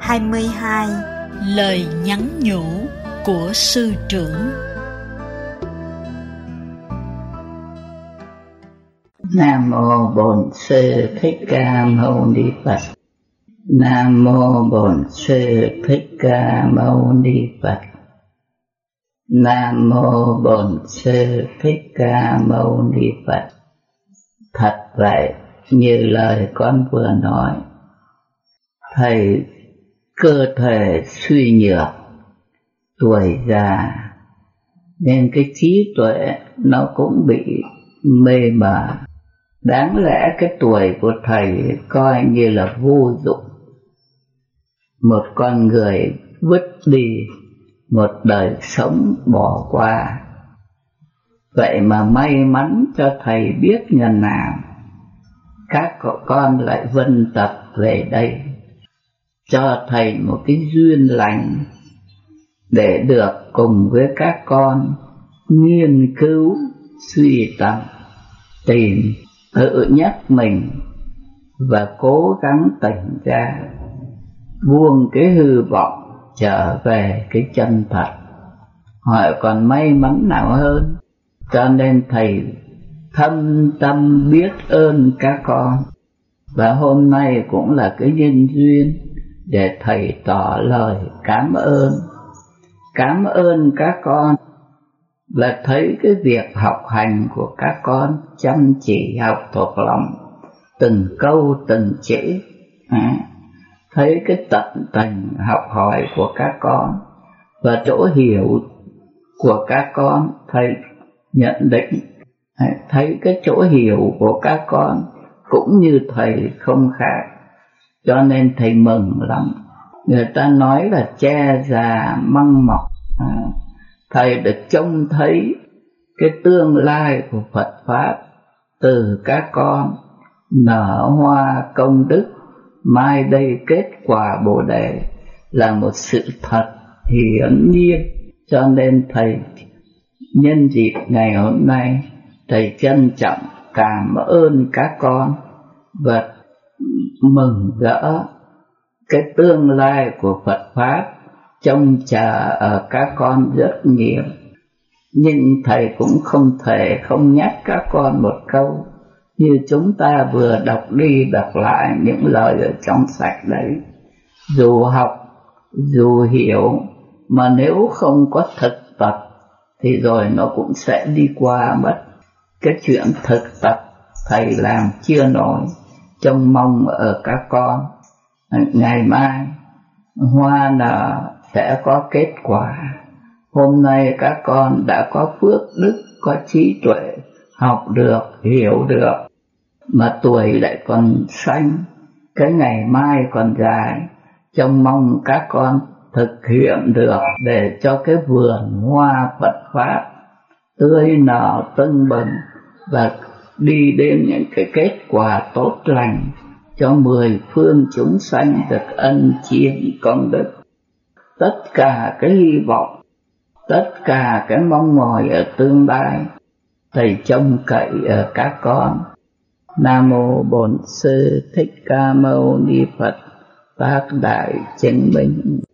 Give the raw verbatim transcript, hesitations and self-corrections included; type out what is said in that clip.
hai mươi hai. Lời nhắn nhủ của sư trưởng. Nam mô Bổn Sư Thích Ca Mâu Ni Phật. Nam mô Bổn Sư Thích Ca Mâu Ni Phật. Nam mô Bổn Sư Thích Ca Mâu Ni Phật. Thật vậy, như lời con vừa nói, thầy cơ thể suy nhược, tuổi già, nên cái trí tuệ nó cũng bị mê mờ. Đáng lẽ cái tuổi của thầy coi như là vô dụng, một con người vứt đi một đời sống bỏ qua. Vậy mà may mắn cho thầy biết ngần nào các cậu con lại vân tập về đây, cho thầy một cái duyên lành để được cùng với các con nghiên cứu, suy tâm, tìm, tự nhắc mình và cố gắng tỉnh ra, buông cái hư vọng trở về cái chân thật. Hỏi còn may mắn nào hơn. Cho nên thầy thâm tâm biết ơn các con, và hôm nay cũng là cái nhân duyên để thầy tỏ lời cảm ơn. Cảm ơn các con là thấy cái việc học hành của các con chăm chỉ học thuộc lòng từng câu từng chữ, à, thấy cái tận tình học hỏi của các con và chỗ hiểu của các con thầy nhận định, thấy cái chỗ hiểu của các con cũng như thầy không khác, cho nên thầy mừng lắm. Người ta nói là che già măng mọc, à, thầy được trông thấy cái tương lai của Phật Pháp từ các con nở hoa công đức, mai đây kết quả Bồ Đề là một sự thật hiển nhiên. Cho nên thầy nhân dịp ngày hôm nay, thầy trân trọng cảm ơn các con và mừng rỡ cái tương lai của Phật Pháp trông chờ ở các con rất nhiều. Nhưng thầy cũng không thể không nhắc các con một câu, như chúng ta vừa đọc đi đọc lại những lời ở trong sách đấy. Dù học, dù hiểu, mà nếu không có thực tập thì rồi nó cũng sẽ đi qua mất. Cái chuyện thực tập thầy làm chưa nổi, trông mong ở các con. Ngày mai hoa nở sẽ có kết quả. Hôm nay các con đã có phước đức, có trí tuệ, học được, hiểu được, mà tuổi lại còn xanh, cái ngày mai còn dài. Trông mong các con thực hiện được để cho cái vườn hoa Phật Pháp tươi nở tưng bừng và đi đến những cái kết quả tốt lành, cho mười phương chúng sanh được ân chiêm công đức. Tất cả cái hy vọng, tất cả cái mong mỏi ở tương lai, thầy trông cậy ở các con. Nam mô Bổn Sư Thích Ca Mâu Ni Phật. Bác Đại Chứng Minh.